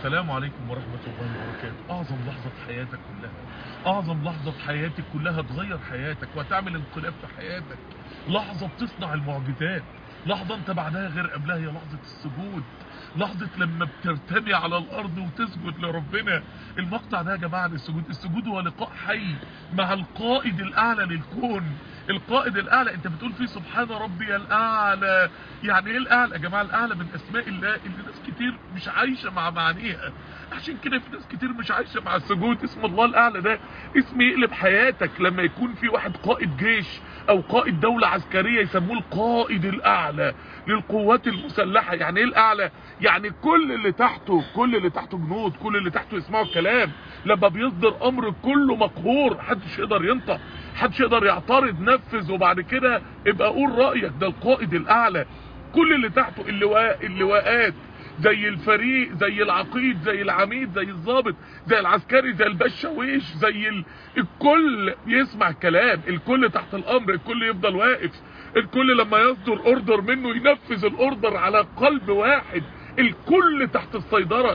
السلام عليكم ورحمة الله وبركاته. أعظم لحظة في حياتك كلها، أعظم لحظة في حياتك كلها تغير حياتك وتعمل انقلاب في حياتك، لحظة بتصنع المعجزات، لحظة أنت بعدها غير قبلها، هي لحظة السجود، لحظة لما بترتمي على الأرض وتسجد لربنا. المقطع ده يا جماعة عن السجود، السجود هو لقاء حي مع القائد الأعلى للكون، القائد الأعلى. أنت بتقول فيه سبحان ربي الأعلى. يعني إيه الأعلى يا جماعة؟ الأعلى من أسماء الله اللي ناس كتير مش عايشة مع معانيها، عشان كده في ناس كتير مش عايشة مع السجود. اسم الله الأعلى ده اسم يقلب حياتك. لما يكون في واحد قائد جيش أو قائد دولة عسكرية يسموه القائد الأعلى للقوات المسلحة. يعني إيه الأعلى؟ يعني كل اللي تحته جنود، كل اللي تحته يسمعوا الكلام. لما بيصدر أمر كله مقهور، محدش يقدر ينطق، محدش يقدر يعترض، نفذ وبعد كده ابقى قول رأيك. ده القائد الأعلى. كل اللي تحته اللواءات، زي الفريق، زي العقيد، زي العميد، زي الضابط، زي العسكري، زي البشاويش، زي الكل يسمع الكلام، الكل تحت الامر، الكل يفضل واقف، الكل لما يصدر اوردر منه ينفذ الاوردر على قلب واحد، الكل تحت السيطرة،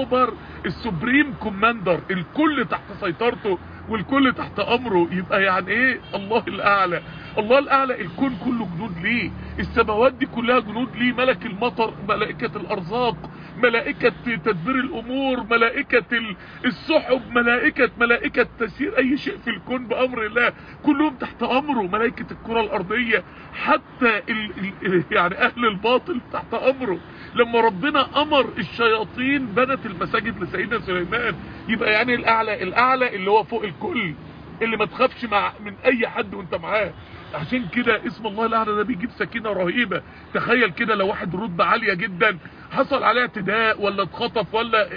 السوبريم كوماندر، الكل تحت سيطرته والكل تحت امره. يبقى يعني ايه الله الاعلى؟ الله الاعلى الكون كله جنود ليه، السماوات دي كلها جنود ليه، ملك المطر، ملائكة الارزاق، ملائكة تدبير الامور، ملائكة السحب، ملائكة تسيير اي شيء في الكون بامر الله، كلهم تحت امره، ملائكة الكرة الارضية، حتى يعني اهل الباطل تحت امره. لما ربنا امر الشياطين بنت المساجد لسيدنا سليمان. يبقى يعني الاعلى اللي هو فوق الكل، اللي ما تخافش من اي حد وانت معاه. عشان كده اسم الله الاعلى ده بيجيب سكينة رهيبة. تخيل كده لو واحد رتبة عالية جدا حصل عليه اعتداء ولا اتخطف، ولا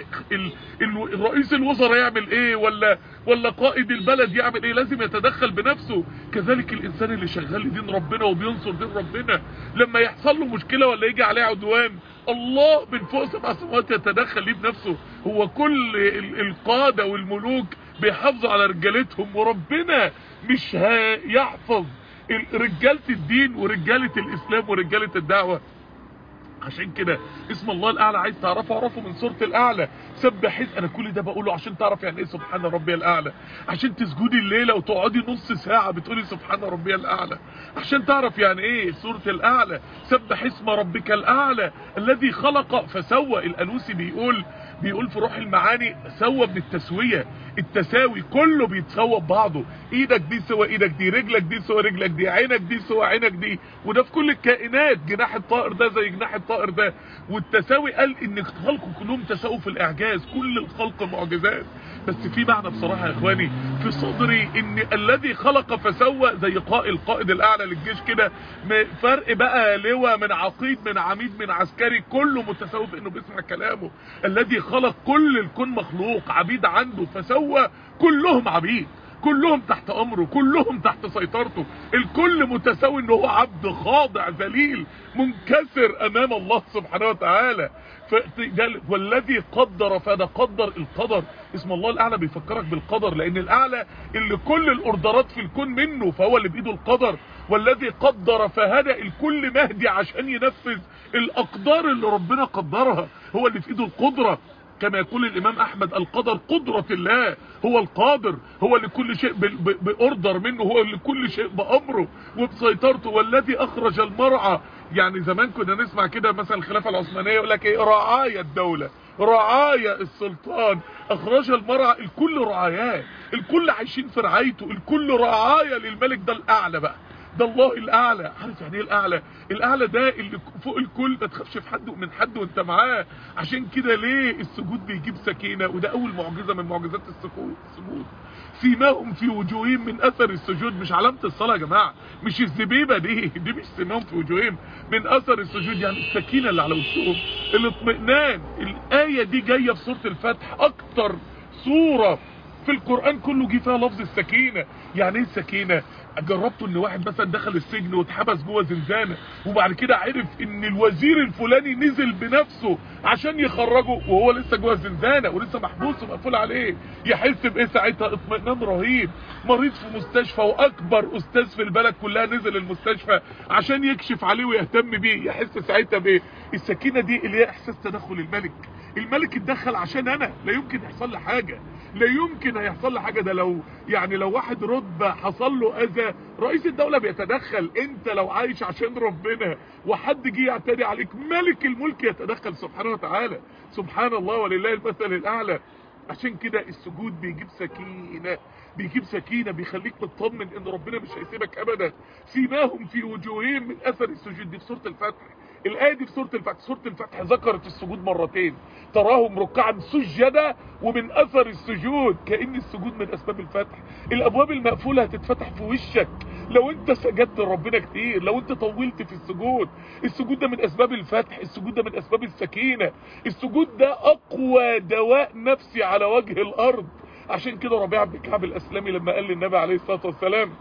رئيس الوزراء يعمل ايه، ولا قائد البلد يعمل ايه؟ لازم يتدخل بنفسه. كذلك الانسان اللي شغال لدين ربنا وبينصر دين ربنا، لما يحصل له مشكلة ولا يجي عليه عدوان، الله من فوق سبع سماوات يتدخل ليه بنفسه. هو كل القادة والملوك بيحافظوا على رجالتهم، وربنا مش هيحفظ رجالة الدين ورجالة الاسلام ورجالة الدعوة؟ عشان كده اسم الله الاعلى عايز تعرفه من سورة الاعلى. سبح. انا كل ده بقوله عشان تعرف يعني ايه سبحان ربي الاعلى، عشان تسجدي الليله وتقعدي نص ساعه بتقولي سبحان ربي الاعلى، عشان تعرف يعني ايه سوره الاعلى. سبح اسم ربك الاعلى الذي خلق فسوى. الالوسي بيقول في روح المعاني سوى من التسويه، التساوي، كله بيتسوى ببعضه، ايدك دي سوى ايدك دي، رجلك دي سوى رجلك دي، عينك دي سوى عينك دي، وده في كل الكائنات. جناح الطائر ده زي جناح الطائر ده. والتساوي قال ان الخلق كلهم تساووا في الاعجاز، كل الخلق معجزات. بس في معنى بصراحة يا اخواني في صدري ان الذي خلق فسوى زي القائد الاعلى للجيش كده، فرق بقى لواء من عقيد من عميد من عسكري، كله متساوي في انه بيسمع كلامه. الذي خلق كل الكون مخلوق عبيد عنده فسوى، كلهم عبيد، كلهم تحت امره، كلهم تحت سيطرته، الكل متساوي ان هو عبد خاضع ذليل منكسر امام الله سبحانه وتعالى. والذي قدر، فده قدر القدر. اسم الله الاعلى بيفكرك بالقدر، لان الاعلى اللي كل الاوردرات في الكون منه، فهو اللي بايده القدر. والذي قدر فهدى، الكل مهدي عشان ينفذ الاقدار اللي ربنا قدرها، هو اللي في ايده القدرة. كما يقول الامام احمد القدر قدرة الله، هو القادر، هو لكل شيء باوردر منه، هو لكل شيء بامره وبسيطرته. والذي اخرج المرعى، يعني زمان كنا نسمع كده مثلا الخلافة العثمانية يقول لك ايه، رعايا الدولة، رعايا السلطان، اخرج المرعى، الكل رعاياه، الكل عايشين في رعايته، الكل رعايا للملك. ده الاعلى بقى، ده الله الاعلى. عارف يعني ايه الاعلى؟ الاعلى ده اللي فوق الكل، ما تخافش في حد من حد وانت معاه. عشان كده ليه السجود بيجيب سكينه، وده اول معجزه من معجزات السجود. سيماهم في وجوههم من اثر السجود، مش علامه الصلاه يا جماعه، مش الزبيبه دي مش سيماهم في وجوههم من اثر السجود، يعني السكينه اللي على وشهم، الاطمئنان. الايه دي جايه في سوره الفتح، اكتر سوره في القرآن كله جه فيها لفظ السكينة. يعني ايه السكينه؟ جربتوا ان واحد مثلا دخل السجن واتحبس جوه زنزانه وبعد كده عرف ان الوزير الفلاني نزل بنفسه عشان يخرجه وهو لسه جوه الزنزانه ولسه محبوس ومقفول عليه، يحس بايه ساعتها؟ اطمئنان رهيب. مريض في مستشفى واكبر استاذ في البلد كلها نزل المستشفى عشان يكشف عليه ويهتم بيه، يحس ساعتها بايه؟ السكينه دي اللي هي احساس تدخل الملك. الملك اتدخل عشان انا لا يمكن يحصل لي حاجه، لا يمكن هيحصل لي حاجه. ده لو واحد رتبه حصل له اذى رئيس الدوله بيتدخل. انت لو عايش عشان ربنا وحد جه يعتدي عليك ملك الملك يتدخل سبحانه وتعالى. سبحان الله ولله المثل الاعلى. عشان كده السجود بيجيب سكينه، بيخليك مطمن ان ربنا مش هيسيبك ابدا. سيماهم في وجوههم من اثر السجود. دي في سوره الفتح، الايه دي في سوره الفتح. سوره الفتح ذكرت السجود مرتين، تراهم ركعا سجدا ومن اثر السجود، كأن السجود من اسباب الفتح. الابواب المقفوله هتتفتح في وشك لو انت سجدت لربنا كتير، لو انت طولت في السجود. السجود ده من اسباب الفتح، السجود ده من اسباب السكينه، السجود ده اقوى دواء نفسي على وجه الارض. عشان كده ربيعه بن كعب الاسلمي لما قال للنبي عليه الصلاه والسلام،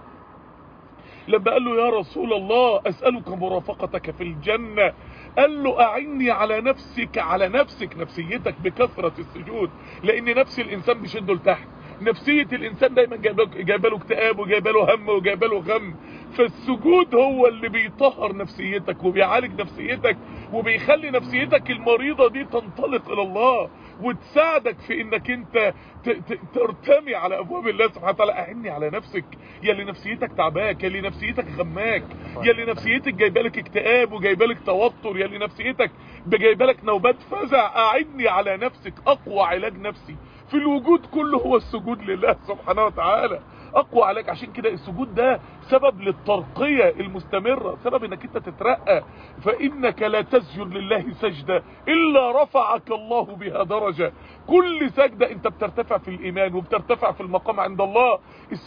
لما قال له يا رسول الله اسالك مرافقتك في الجنه، قال له اعني على نفسك نفسيتك بكثره السجود، لان نفس الانسان بيشده لتحت. نفسيه الانسان دايما جايبه له اكتئاب وجايبه له هم وجايبه له غم. فالسجود هو اللي بيطهر نفسيتك وبيعالج نفسيتك وبيخلي نفسيتك المريضه دي تنطلق الى الله وتساعدك في انك انت ترتمي على ابواب الله سبحانه وتعالى. اعني على نفسك يا اللي نفسيتك تعباك، يا اللي نفسيتك غماك، يا اللي نفسيتك جايبالك اكتئاب وجايبالك توتر، يا اللي نفسيتك جايبالك نوبات فزع. اعني على نفسك. اقوى علاج نفسي في الوجود كله هو السجود لله سبحانه وتعالى، اقوى علاج. عشان كده السجود ده سبب للترقية المستمرة، سبب انك انت تترقى. فانك لا تسجد لله سجدة الا رفعك الله بها درجة. كل سجدة انت بترتفع في الايمان وبترتفع في المقام عند الله.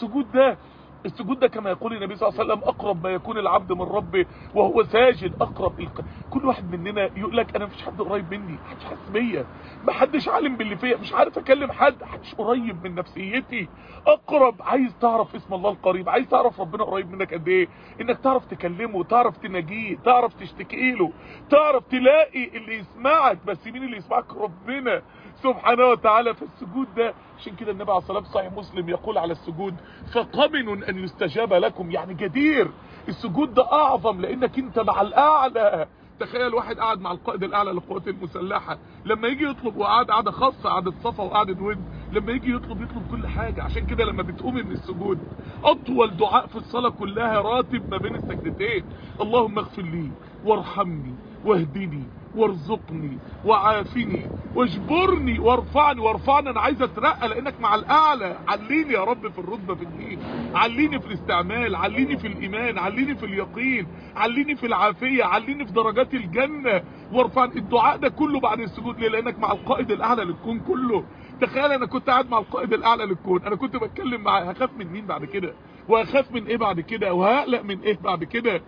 السجود ده كما يقول النبي صلى الله عليه وسلم اقرب ما يكون العبد من ربه وهو ساجد. كل واحد مننا يقول لك انا مفيش حد قريب مني، محدش حاسس بيا، محدش عالم باللي فيا، مش عارف اكلم حد، محدش قريب من نفسيتي. اقرب. عايز تعرف اسم الله القريب، عايز تعرف ربنا قريب منك قد ايه؟ انك تعرف تكلمه، تعرف تناجيه، تعرف تشتكي له، تعرف تلاقي اللي يسمعك. بس مين اللي يسمعك؟ ربنا سبحانه وتعالى. في السجود ده عشان كده النبي عليه الصلاه والسلام صحيح مسلم يقول على السجود فقمن ان يستجاب لكم، يعني جدير. السجود ده اعظم لانك انت مع الاعلى. تخيل واحد قاعد مع القائد الاعلى للقوات المسلحه، لما يجي يطلب وقعد قعده خاصه، قعده صفا وقعده ود، لما يجي يطلب كل حاجه. عشان كده لما بتقوم من السجود اطول دعاء في الصلاه كلها راتب ما بين السجدتين، اللهم اغفر لي وارحمني واهدني وارزقني وعافني واجبرني وارفعني. انا عايز اترقى لانك مع الاعلى. عليني يا رب في الرتبه في الدين، عليني في الاستعمال، عليني في الايمان، عليني في اليقين، عليني في العافيه، عليني في درجات الجنه وارفعني. الدعاء ده كله بعد السجود ليه؟ لانك مع القائد الاعلى للكون كله. تخيل انا كنت قاعد مع القائد الاعلى للكون، انا كنت بتكلم معاه، هخاف من مين بعد كده؟ وهخاف من ايه بعد كده؟ وهقلق من ايه بعد كده؟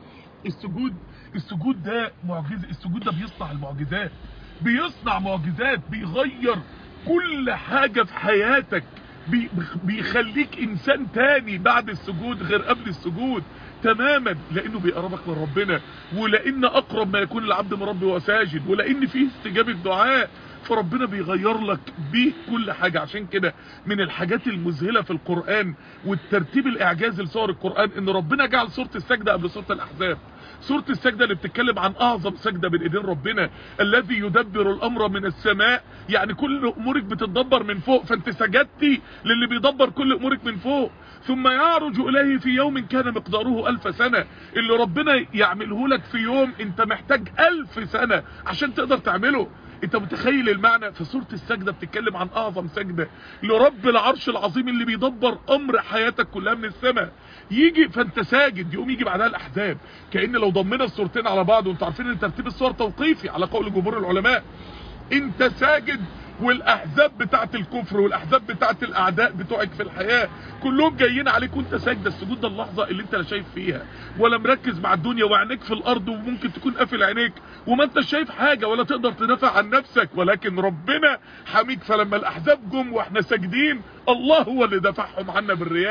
السجود ده معجزه. السجود ده بيصنع المعجزات، بيصنع معجزات، بيغير كل حاجه في حياتك، بيخليك انسان تاني بعد السجود غير قبل السجود تماما، لانه بيقربك من ربنا، ولان اقرب ما يكون العبد من ربه وهو ساجد، ولان فيه استجابه دعاء، فربنا بيغير لك بيه كل حاجه. عشان كده من الحاجات المذهله في القران والترتيب الاعجازي لسور القران ان ربنا جعل سوره السجده قبل سوره الاحزاب. سورة السجدة اللي بتتكلم عن اعظم سجدة بين ايدين ربنا، الذي يدبر الامر من السماء، يعني كل امورك بتتدبر من فوق، فانت سجدتي للي بيدبر كل امورك من فوق. ثم يعرج اليه في يوم كان مقداره 1000 سنة، اللي ربنا يعمله لك في يوم انت محتاج 1000 سنة عشان تقدر تعمله. انت متخيل المعنى؟ في سورة السجدة بتتكلم عن اعظم سجدة لرب العرش العظيم اللي بيدبر امر حياتك كلها من السماء. يجي فانت ساجد، يقوم يجي بعدها الاحزاب. كأن لو ضمنا السورتين على بعض، وانتوا عارفين ان ترتيب السور توقيفي على قول جمهور العلماء، انت ساجد والاحزاب بتاعت الكفر والاحزاب بتاعت الاعداء بتوعك في الحياة كلهم جايين عليك وانت ساجد. السجود ده اللحظة اللي انت لا شايف فيها ولا مركز مع الدنيا، وعينيك في الارض، وممكن تكون قافل عينيك وما انت شايف حاجة ولا تقدر تدافع عن نفسك، ولكن ربنا حميك. فلما الاحزاب جم واحنا ساجدين، الله هو اللي دفعهم عنا بالرياح،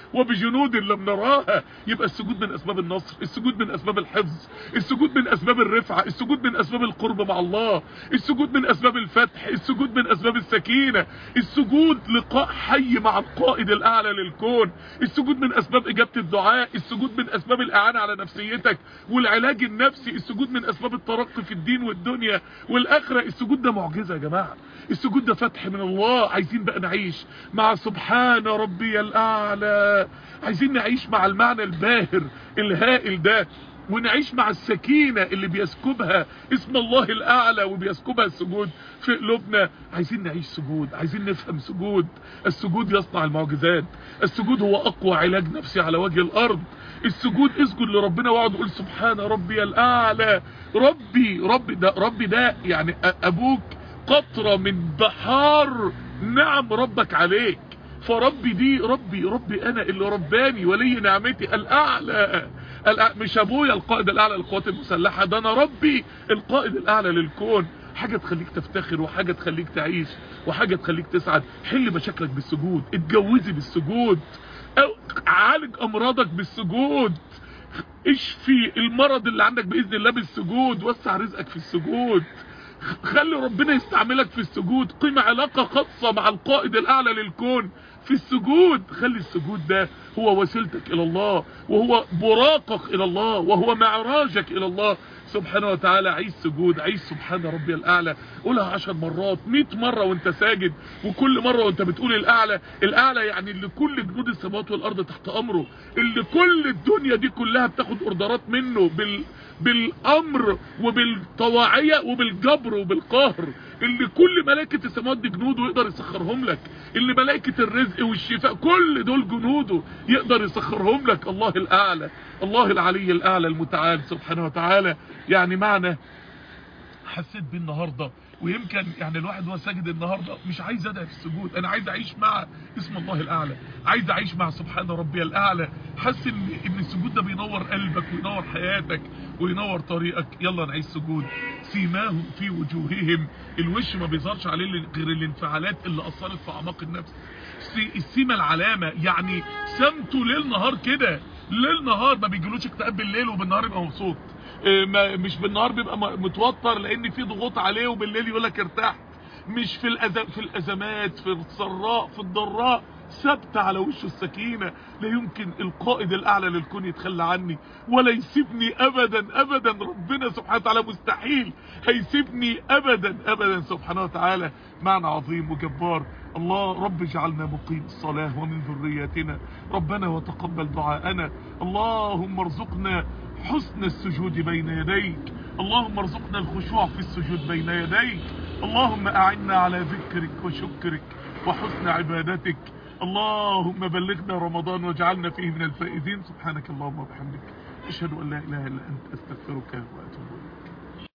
وبجنود لم نراها. يبقى السجود من اسباب النصر، السجود من اسباب الحفظ، السجود من اسباب الرفعه، السجود من اسباب القرب مع الله، السجود من اسباب الفتح، السجود من اسباب السكينه، السجود لقاء حي مع القائد الاعلى للكون، السجود من اسباب اجابه الدعاء، السجود من اسباب الاعانه على نفسيتك والعلاج النفسي، السجود من اسباب الترقي في الدين والدنيا والاخره. السجود ده معجزه يا جماعه، السجود ده فتح من الله. عايزين بقى نعيش مع سبحان ربي الاعلى، عايزين نعيش مع المعنى الباهر الهائل ده، ونعيش مع السكينة اللي بيسكبها اسم الله الأعلى وبيسكبها السجود في قلوبنا. عايزين نعيش سجود، عايزين نفهم سجود. السجود يصنع المعجزات، السجود هو أقوى علاج نفسي على وجه الأرض. السجود اسجد لربنا واقعد قول سبحان ربي الأعلى. ربي ده يعني أبوك قطرة من بحار نعم ربك عليك، فربي دي ربي انا اللي رباني ولي نعمتي الاعلى. مش ابويا القائد الاعلى للقوات المسلحه، ده انا ربي القائد الاعلى للكون. حاجه تخليك تفتخر، وحاجه تخليك تعيش، وحاجه تخليك تسعد. حل مشاكلك بالسجود، اتجوزي بالسجود، عالج امراضك بالسجود، اشفي المرض اللي عندك باذن الله بالسجود، وسع رزقك في السجود، خلي ربنا يستعملك في السجود، قيم علاقة خاصة مع القائد الأعلى للكون في السجود. خلي السجود ده هو وسيلتك إلى الله، وهو براقك إلى الله، وهو معراجك إلى الله سبحانه وتعالى. عيش سجود، عيش سبحان ربي الأعلى، قولها 10 مرات 100 مرة وانت ساجد، وكل مرة وانت بتقول الأعلى الأعلى يعني اللي كل جنود السماوات والأرض تحت أمره، اللي كل الدنيا دي كلها بتاخد أوردرات منه بالأمر وبالطواعية وبالجبر وبالقهر، اللي كل ملائكة السماوات دي جنوده يقدر يسخرهم لك، اللي ملائكة الرزق والشفاء كل دول جنوده يقدر يسخرهم لك. الله الأعلى، الله العلي الأعلى المتعال سبحانه وتعالى. يعني معنى حسيت بيه النهارده، ويمكن يعني الواحد وهو ساجد النهارده مش عايز ادعي في السجود، انا عايز اعيش مع اسم الله الاعلى، عايز اعيش مع سبحان ربي الاعلى، حاسس ان السجود ده بينور قلبك وينور حياتك وينور طريقك. يلا نعيش سجود. سيماهم في وجوههم، الوش ما بيظهرش عليه غير الانفعالات اللي اثرت في اعماق النفس. السيمه العلامه، يعني سمته ليل نهار كده، ليل نهار ما بيجيلوش اكتئاب بالليل وبالنهار يبقى مبسوط، مش بالنهار بيبقى متوتر لان في ضغوط عليه، وبالليل يقول لك ارتحت. مش في الازمات، في السراء، في الضراء، ثابت على وشه السكينه. لا يمكن القائد الاعلى للكون يتخلى عني ولا يسيبني ابدا ابدا. ربنا سبحانه وتعالى مستحيل هيسيبني ابدا ابدا سبحانه وتعالى. معنى عظيم وجبار. الله رب اجعلنا مقيم الصلاه ومن ذريتنا ربنا وتقبل دعاءنا. اللهم ارزقنا حسن السجود بين يديك، اللهم ارزقنا الخشوع في السجود بين يديك، اللهم اعنا على ذكرك وشكرك وحسن عبادتك. اللهم بلغنا رمضان واجعلنا فيه من الفائزين. سبحانك اللهم وبحمدك، اشهد ان لا اله الا انت، استغفرك واتوب اليك.